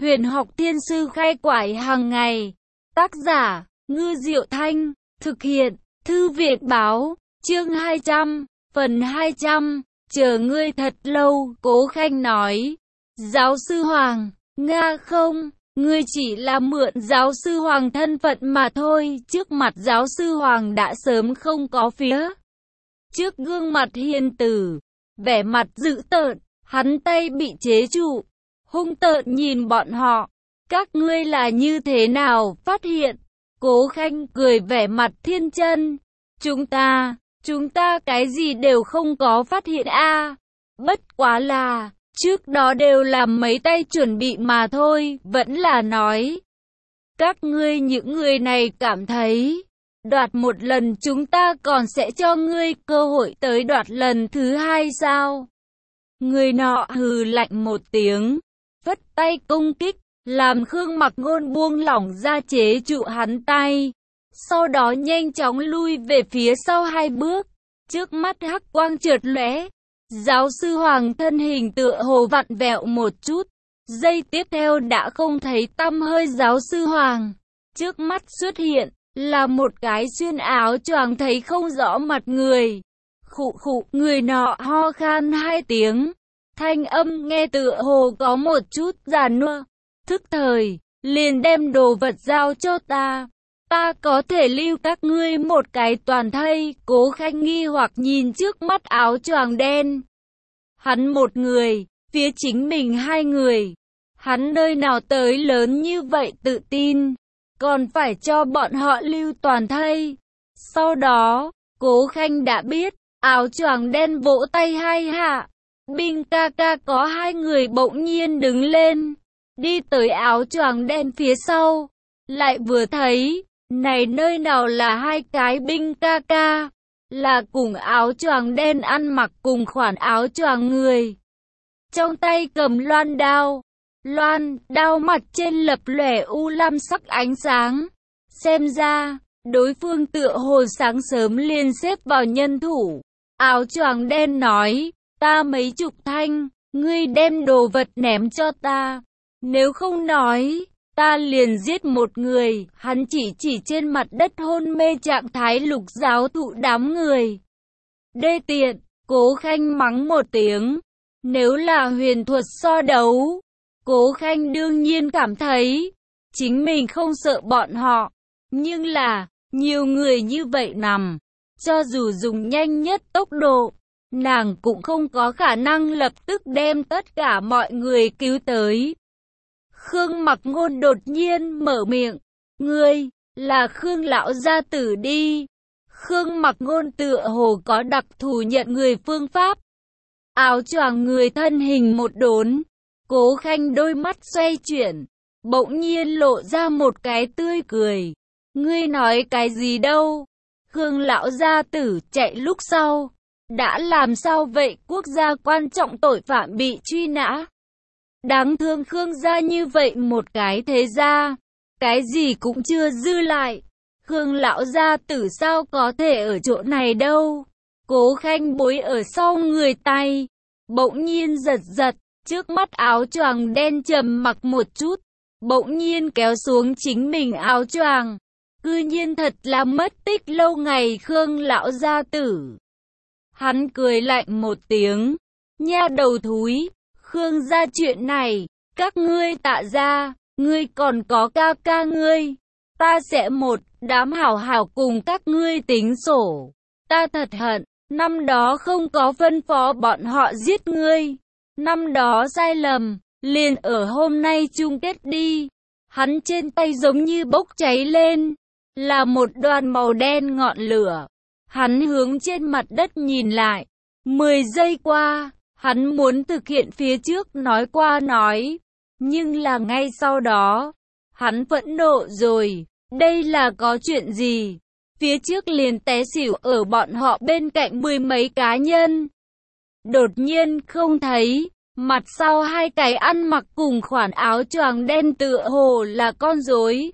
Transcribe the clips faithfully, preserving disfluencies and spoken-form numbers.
Huyền học thiên sư khai quải hàng ngày. Tác giả, Ngư Diệu Thanh. Thực hiện, Thư viện báo. Chương hai trăm, phần hai trăm. Chờ ngươi thật lâu, Cố Khanh nói. Giáo sư Hoàng, Nga không, ngươi chỉ là mượn giáo sư Hoàng thân phận mà thôi. Trước mặt giáo sư Hoàng đã sớm không có phía. Trước gương mặt hiền tử, vẻ mặt dữ tợn, hắn tay bị chế trụ, hung tợn nhìn bọn họ. Các ngươi là như thế nào phát hiện? Cố Khanh cười vẻ mặt thiên chân. Chúng ta, chúng ta cái gì đều không có phát hiện a. À. Bất quá là, trước đó đều làm mấy tay chuẩn bị mà thôi, vẫn là nói. Các ngươi những người này cảm thấy, đoạt một lần chúng ta còn sẽ cho ngươi cơ hội tới đoạt lần thứ hai sao? Người nọ hừ lạnh một tiếng, vất tay công kích, làm Khương Mặc Ngôn buông lỏng ra chế trụ hắn tay. Sau đó nhanh chóng lui về phía sau hai bước, trước mắt hắc quang chợt lóe. Giáo sư Hoàng thân hình tựa hồ vặn vẹo một chút, giây tiếp theo đã không thấy tăm hơi giáo sư Hoàng. Trước mắt xuất hiện là một cái xuyên áo choàng thấy không rõ mặt người. Khụ khụ, người nọ ho khan hai tiếng, thanh âm nghe tựa hồ có một chút già nua. Thức thời, liền đem đồ vật giao cho ta. Ta có thể lưu các ngươi một cái toàn thây. Cố Khanh nghi hoặc nhìn trước mắt áo choàng đen. Hắn một người, phía chính mình hai người. Hắn nơi nào tới lớn như vậy tự tin, còn phải cho bọn họ lưu toàn thây. Sau đó, Cố Khanh đã biết, áo choàng đen vỗ tay hai hạ. Binh ca ca có hai người bỗng nhiên đứng lên, đi tới áo choàng đen phía sau. Lại vừa thấy, này nơi nào là hai cái binh ca ca, là cùng áo choàng đen ăn mặc cùng khoản áo choàng người. Trong tay cầm loan đao, loan đao mặt trên lập lòe u lam sắc ánh sáng. Xem ra, đối phương tựa hồ sáng sớm liền xếp vào nhân thủ. Áo choàng đen nói, ta mấy chục thanh, ngươi đem đồ vật ném cho ta. Nếu không nói, ta liền giết một người. Hắn chỉ chỉ trên mặt đất hôn mê trạng thái Lục giáo thụ đám người. Đê tiện, Cố Khanh mắng một tiếng. Nếu là huyền thuật so đấu, Cố Khanh đương nhiên cảm thấy chính mình không sợ bọn họ. Nhưng là, nhiều người như vậy nằm, cho dù dùng nhanh nhất tốc độ, nàng cũng không có khả năng lập tức đem tất cả mọi người cứu tới. Khương Mặc Ngôn đột nhiên mở miệng. Ngươi, là Khương lão gia tử đi. Khương Mặc Ngôn tựa hồ có đặc thù nhận người phương pháp. Áo choàng người thân hình một đốn. Cố Khanh đôi mắt xoay chuyển, bỗng nhiên lộ ra một cái tươi cười. Ngươi nói cái gì đâu? Khương lão gia tử chạy lúc sau, đã làm sao vậy? Quốc gia quan trọng tội phạm bị truy nã. Đáng thương Khương gia như vậy một cái thế gia, cái gì cũng chưa dư lại. Khương lão gia tử sao có thể ở chỗ này đâu? Cố Khanh bối ở sau người tay, bỗng nhiên giật giật, trước mắt áo choàng đen trầm mặc một chút, bỗng nhiên kéo xuống chính mình áo choàng. Cư nhiên thật là mất tích lâu ngày Khương lão gia tử. Hắn cười lạnh một tiếng, nha đầu thúi, Khương gia chuyện này, các ngươi Tạ gia, ngươi còn có ca ca ngươi, ta sẽ một đám hảo hảo cùng các ngươi tính sổ. Ta thật hận, năm đó không có phân phó bọn họ giết ngươi, năm đó sai lầm, liền ở hôm nay chung kết đi. Hắn trên tay giống như bốc cháy lên, là một đoàn màu đen ngọn lửa. Hắn hướng trên mặt đất nhìn lại, mười giây qua, hắn muốn thực hiện phía trước nói qua nói, nhưng là ngay sau đó, hắn phẫn nộ rồi. Đây là có chuyện gì? Phía trước liền té xỉu ở bọn họ bên cạnh mười mấy cá nhân. Đột nhiên không thấy, mặt sau hai cái ăn mặc cùng khoản áo choàng đen tựa hồ là con rối.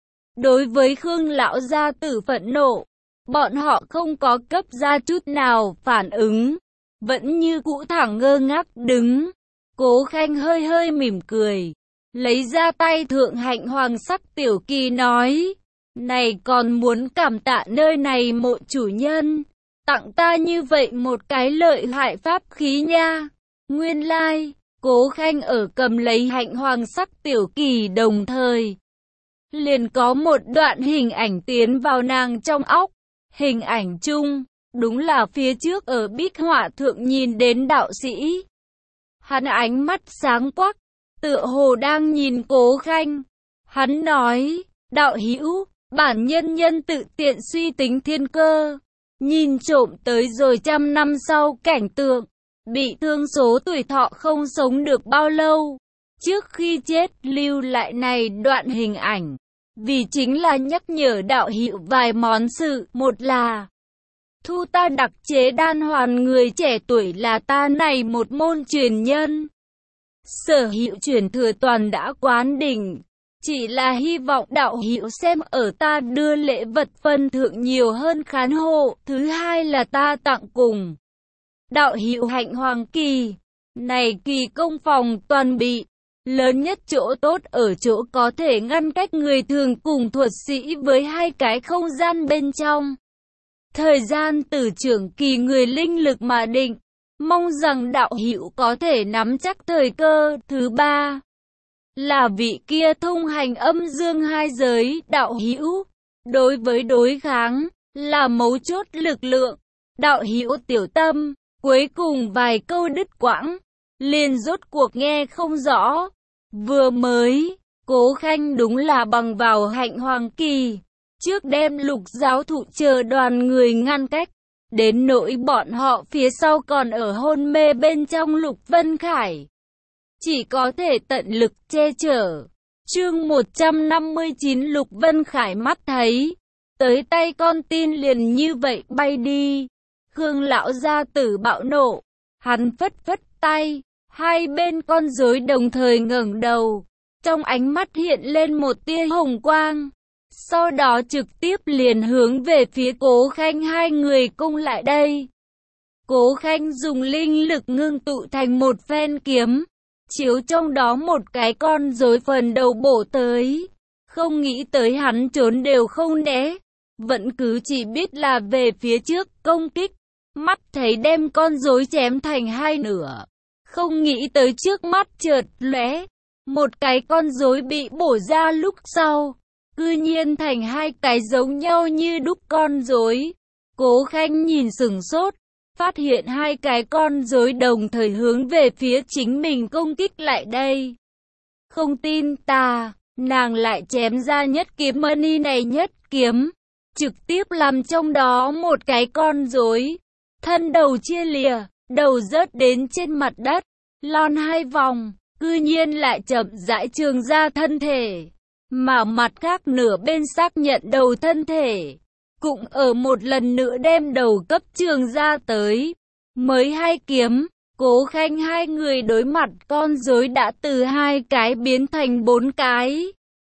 Đối với Khương lão gia tử phẫn nộ, bọn họ không có cấp ra chút nào phản ứng, vẫn như cũ thẳng ngơ ngác đứng. Cố Khanh hơi hơi mỉm cười, lấy ra tay thượng hạnh hoàng sắc tiểu kỳ nói, này còn muốn cảm tạ nơi này mộ chủ nhân, tặng ta như vậy một cái lợi hại pháp khí nha. Nguyên lai, like, Cố Khanh ở cầm lấy hạnh hoàng sắc tiểu kỳ đồng thời. Liền có một đoạn hình ảnh tiến vào nàng trong óc. Hình ảnh chung, đúng là phía trước ở bích họa thượng nhìn đến đạo sĩ. Hắn ánh mắt sáng quắc, tựa hồ đang nhìn Cố Khanh. Hắn nói, đạo hữu, bản nhân nhân tự tiện suy tính thiên cơ. Nhìn trộm tới rồi trăm năm sau cảnh tượng, bị thương số tuổi thọ không sống được bao lâu. Trước khi chết lưu lại này đoạn hình ảnh, vì chính là nhắc nhở đạo hữu vài món sự. Một là thu ta đặc chế đan hoàn người trẻ tuổi là ta này một môn truyền nhân. Sở hữu truyền thừa toàn đã quán đỉnh. Chỉ là hy vọng đạo hữu xem ở ta đưa lễ vật phân thượng nhiều hơn khán hộ. Thứ hai là ta tặng cùng đạo hữu hạnh hoàng kỳ. Này kỳ công phòng toàn bị. Lớn nhất chỗ tốt ở chỗ có thể ngăn cách người thường cùng thuật sĩ với hai cái không gian bên trong. Thời gian từ trưởng kỳ người linh lực mà định. Mong rằng đạo hữu có thể nắm chắc thời cơ. Thứ ba là vị kia thông hành âm dương hai giới đạo hữu. Đối với đối kháng là mấu chốt lực lượng. Đạo hữu tiểu tâm. Cuối cùng vài câu đứt quãng, liền rốt cuộc nghe không rõ. Vừa mới, Cố Khanh đúng là bằng vào hạnh hoàng kỳ, trước đem Lục giáo thụ chờ đoàn người ngăn cách, đến nỗi bọn họ phía sau còn ở hôn mê bên trong Lục Vân Khải. Chỉ có thể tận lực che chở. Chương một trăm năm mươi chín Lục Vân Khải mắt thấy, tới tay con tin liền như vậy bay đi. Khương lão gia tử bạo nộ, hắn phất phất tay, hai bên con rối đồng thời ngẩng đầu, trong ánh mắt hiện lên một tia hồng quang, sau đó trực tiếp liền hướng về phía Cố Khanh hai người cung lại đây. Cố Khanh dùng linh lực ngưng tụ thành một phen kiếm, chiếu trong đó một cái con rối phần đầu bổ tới, không nghĩ tới hắn trốn đều không né, vẫn cứ chỉ biết là về phía trước công kích. Mắt thấy đem con rối chém thành hai nửa, không nghĩ tới trước mắt chợt lóe, một cái con rối bị bổ ra lúc sau, cư nhiên thành hai cái giống nhau như đúc con rối. Cố Khanh nhìn sửng sốt, phát hiện hai cái con rối đồng thời hướng về phía chính mình công kích lại đây. Không tin ta, nàng lại chém ra nhất kiếm mani này nhất kiếm, trực tiếp làm trong đó một cái con rối thân đầu chia lìa, đầu rớt đến trên mặt đất, lon hai vòng, cư nhiên lại chậm rãi trường ra thân thể, mà mặt khác nửa bên xác nhận đầu thân thể, cũng ở một lần nữa đem đầu cấp trường ra tới. Mới hai kiếm, Cố Khanh hai người đối mặt con rối đã từ hai cái biến thành bốn cái.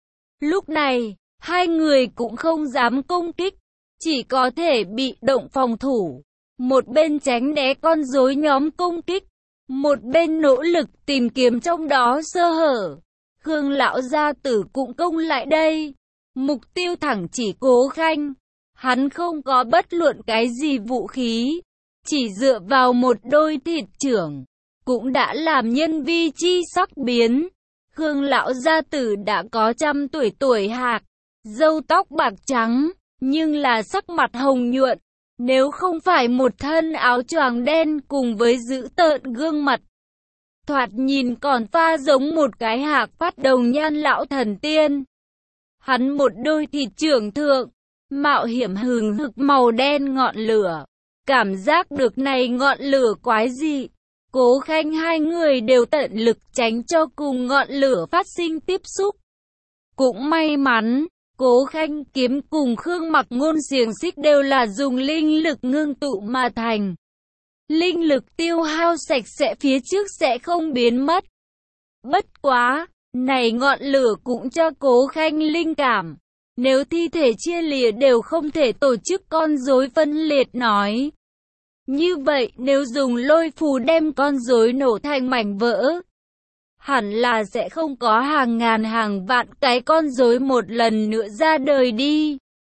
Lúc này, hai người cũng không dám công kích, chỉ có thể bị động phòng thủ. Một bên tránh né con rối nhóm công kích, một bên nỗ lực tìm kiếm trong đó sơ hở. Khương lão gia tử cũng công lại đây, mục tiêu thẳng chỉ Cố Khanh. Hắn không có bất luận cái gì vũ khí, chỉ dựa vào một đôi thịt trưởng, cũng đã làm nhân vi chi sắc biến. Khương lão gia tử đã có trăm tuổi tuổi hạc, râu tóc bạc trắng, nhưng là sắc mặt hồng nhuận. Nếu không phải một thân áo choàng đen cùng với dữ tợn gương mặt, thoạt nhìn còn pha giống một cái hạc phát đồng nhan lão thần tiên. Hắn một đôi thịt trưởng thượng, mạo hiểm hừng hực màu đen ngọn lửa. Cảm giác được này ngọn lửa quái dị. Cố Khanh hai người đều tận lực tránh cho cùng ngọn lửa phát sinh tiếp xúc. Cũng may mắn, Cố Khanh kiếm cùng Khương Mặc Ngôn xiềng xích đều là dùng linh lực ngưng tụ mà thành. Linh lực tiêu hao sạch sẽ phía trước sẽ không biến mất. Bất quá, này ngọn lửa cũng cho Cố Khanh linh cảm. Nếu thi thể chia lìa đều không thể tổ chức con rối phân liệt nói. Như vậy nếu dùng lôi phù đem con rối nổ thành mảnh vỡ, hẳn là sẽ không có hàng ngàn hàng vạn cái con rối một lần nữa ra đời đi.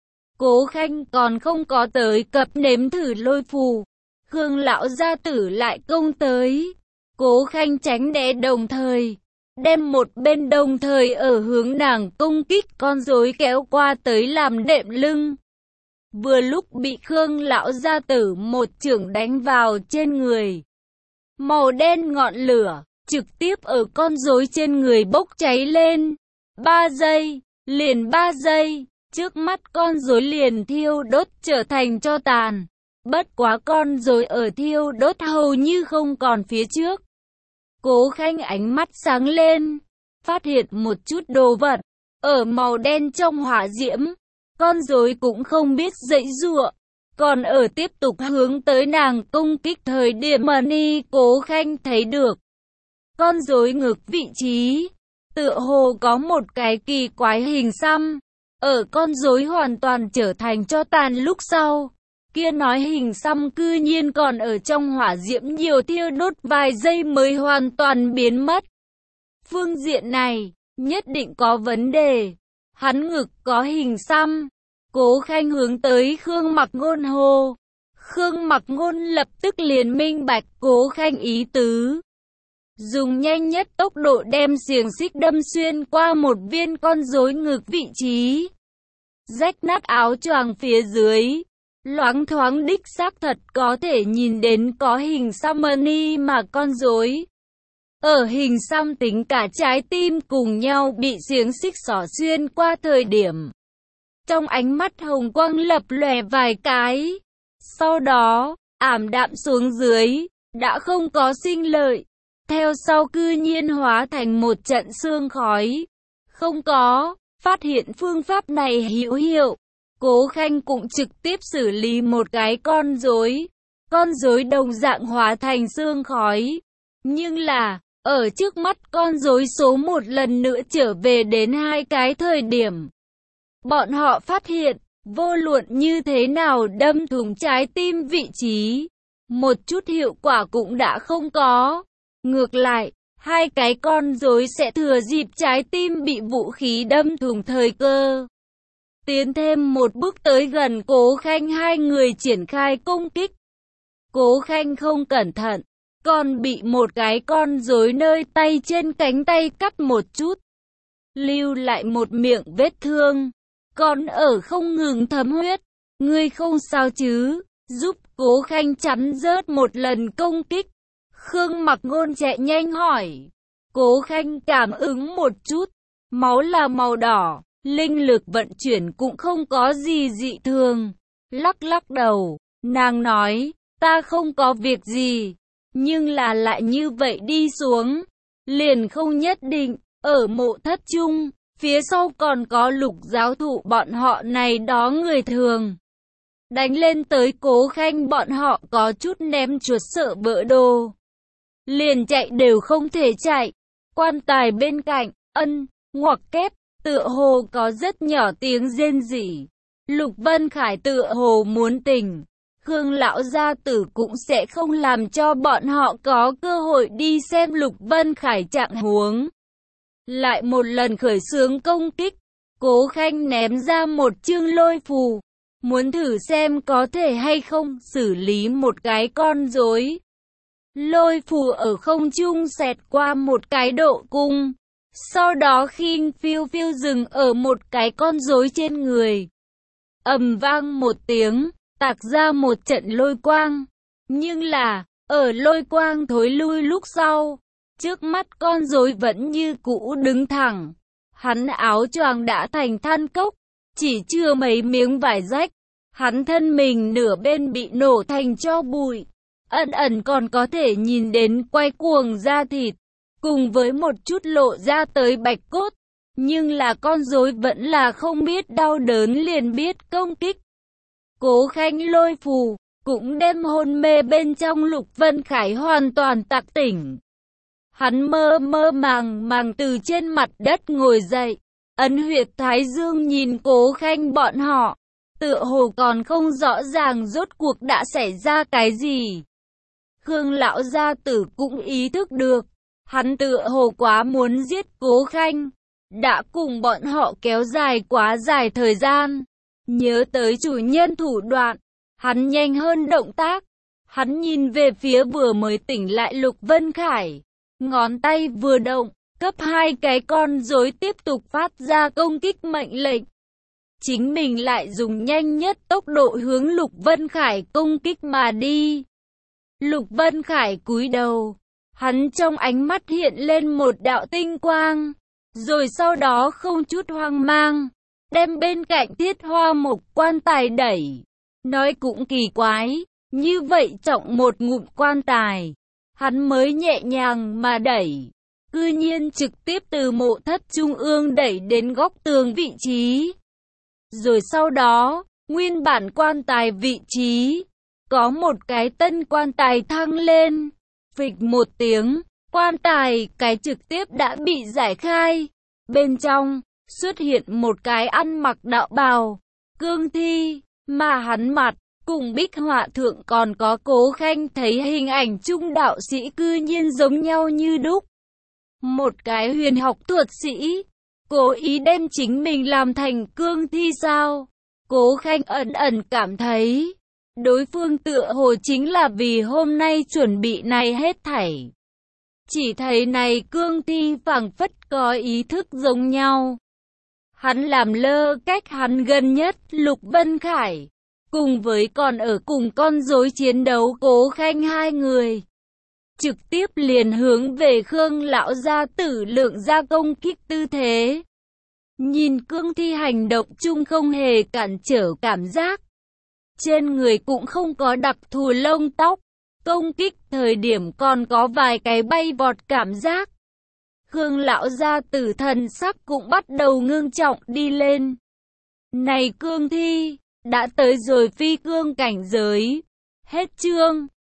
Cố Khanh còn không có tới cập nếm thử lôi phù, Khương lão gia tử lại công tới. Cố Khanh tránh né đồng thời, đem một bên đồng thời ở hướng nàng công kích con rối kéo qua tới làm đệm lưng. Vừa lúc bị Khương lão gia tử một chưởng đánh vào trên người. Màu đen ngọn lửa, trực tiếp ở con rối trên người bốc cháy lên. Ba giây, liền ba giây, trước mắt con rối liền thiêu đốt trở thành tro tàn. Bất quá con rối ở thiêu đốt hầu như không còn phía trước. Cố Khanh ánh mắt sáng lên, phát hiện một chút đồ vật, ở màu đen trong hỏa diễm. Con rối cũng không biết giãy giụa, còn ở tiếp tục hướng tới nàng công kích thời điểm mà ni Cố Khanh thấy được. Con rối ngực vị trí, tựa hồ có một cái kỳ quái hình xăm. Ở con rối hoàn toàn trở thành tro tàn lúc sau, kia nói hình xăm cư nhiên còn ở trong hỏa diễm nhiều thiêu đốt vài giây mới hoàn toàn biến mất. Phương diện này, nhất định có vấn đề. Hắn ngực có hình xăm. Cố Khanh hướng tới Khương Mặc Ngôn hô. Khương Mặc Ngôn lập tức liền minh bạch Cố Khanh ý tứ. Dùng nhanh nhất tốc độ đem xiềng xích đâm xuyên qua một viên con rối ngực vị trí. Rách nát áo choàng phía dưới. Loáng thoáng đích xác thật có thể nhìn đến có hình xăm ni mà con rối. Ở hình xăm tính cả trái tim cùng nhau bị xiềng xích xỏ xuyên qua thời điểm. Trong ánh mắt hồng quang lập lòe vài cái. Sau đó, ảm đạm xuống dưới, đã không có sinh lợi. Theo sau cư nhiên hóa thành một trận sương khói. Không có, phát hiện phương pháp này hữu hiệu. Cố Khanh cũng trực tiếp xử lý một cái con rối. Con rối đồng dạng hóa thành sương khói. Nhưng là, ở trước mắt con rối số một lần nữa trở về đến hai cái thời điểm. Bọn họ phát hiện, vô luận như thế nào đâm thủng trái tim vị trí, một chút hiệu quả cũng đã không có. Ngược lại, hai cái con rối sẽ thừa dịp trái tim bị vũ khí đâm thủng thời cơ. Tiến thêm một bước tới gần Cố Khanh, hai người triển khai công kích. Cố Khanh không cẩn thận, còn bị một cái con rối nơi tay trên cánh tay cắt một chút. Lưu lại một miệng vết thương, còn ở không ngừng thấm huyết. Ngươi không sao chứ, giúp Cố Khanh chắn rớt một lần công kích. Khương Mặc Ngôn chạy nhanh hỏi. Cố Khanh cảm ứng một chút, máu là màu đỏ, linh lực vận chuyển cũng không có gì dị thường. Lắc lắc đầu, nàng nói, ta không có việc gì, nhưng là lại như vậy đi xuống, liền không nhất định. Ở Mộ Thất chung, phía sau còn có Lục giáo thụ bọn họ này đó người thường. Đánh lên tới Cố Khanh bọn họ có chút ném chuột sợ vỡ đồ. Liền chạy đều không thể chạy. Quan tài bên cạnh, ân, ngoặc kép, tựa hồ có rất nhỏ tiếng rên rỉ. Lục Vân Khải tựa hồ muốn tỉnh. Khương lão gia tử cũng sẽ không làm cho bọn họ có cơ hội đi xem Lục Vân Khải trạng huống. Lại một lần khởi xướng công kích, Cố Khanh ném ra một chương lôi phù, muốn thử xem có thể hay không xử lý một cái con rối. Lôi phù ở không trung xẹt qua một cái độ cung, sau đó khinh phiêu phiêu dừng ở một cái con rối trên người. Ầm vang một tiếng, tạc ra một trận lôi quang. Nhưng là, ở lôi quang thối lui lúc sau, trước mắt con rối vẫn như cũ đứng thẳng. Hắn áo choàng đã thành than cốc, chỉ chưa mấy miếng vải rách. Hắn thân mình nửa bên bị nổ thành tro bụi. Ẩn ẩn còn có thể nhìn đến quay cuồng da thịt, cùng với một chút lộ ra tới bạch cốt. Nhưng là con rối vẫn là không biết đau đớn liền biết công kích. Cố Khanh lôi phù, cũng đem hôn mê bên trong Lục Vân Khải hoàn toàn tạc tỉnh. Hắn mơ mơ màng màng từ trên mặt đất ngồi dậy, ấn huyệt thái dương nhìn Cố Khanh bọn họ, tựa hồ còn không rõ ràng rốt cuộc đã xảy ra cái gì. Khương lão gia tử cũng ý thức được, Hắn tựa hồ quá muốn giết Cố Khanh, đã cùng bọn họ kéo dài quá dài thời gian. Nhớ tới chủ nhân thủ đoạn, hắn nhanh hơn động tác. Hắn nhìn về phía vừa mới tỉnh lại Lục Vân Khải, ngón tay vừa động, cấp hai cái con rối tiếp tục phát ra công kích mệnh lệnh. Chính mình lại dùng nhanh nhất tốc độ hướng Lục Vân Khải công kích mà đi. Lục Vân Khải cúi đầu, hắn trong ánh mắt hiện lên một đạo tinh quang, rồi sau đó không chút hoang mang, đem bên cạnh Thiết Hoa Mộc quan tài đẩy. Nói cũng kỳ quái, như vậy trọng một ngụm quan tài, hắn mới nhẹ nhàng mà đẩy, cư nhiên trực tiếp từ mộ thất trung ương đẩy đến góc tường vị trí. Rồi sau đó, nguyên bản quan tài vị trí, có một cái tân quan tài thăng lên. Phịch một tiếng, quan tài cái trực tiếp đã bị giải khai. Bên trong, xuất hiện một cái ăn mặc đạo bào, cương thi, mà hắn mặt, cùng bích họa thượng còn có Cố Khanh thấy hình ảnh trung đạo sĩ cư nhiên giống nhau như đúc. Một cái huyền học thuật sĩ, cố ý đem chính mình làm thành cương thi sao? Cố Khanh ẩn ẩn cảm thấy, đối phương tựa hồ chính là vì hôm nay chuẩn bị này hết thảy. Chỉ thấy này cương thi phảng phất có ý thức giống nhau. Hắn làm lơ cách hắn gần nhất Lục Vân Khải, cùng với còn ở cùng con rối chiến đấu Cố Khanh hai người. Trực tiếp liền hướng về Khương lão gia tử lượng ra công kích tư thế. Nhìn cương thi hành động chung không hề cản trở cảm giác. Trên người cũng không có đặc thù lông tóc. Công kích thời điểm còn có vài cái bay vọt cảm giác. Khương lão gia tử thần sắc cũng bắt đầu ngưng trọng đi lên. Này cương thi, đã tới rồi phi cương cảnh giới. Hết chương.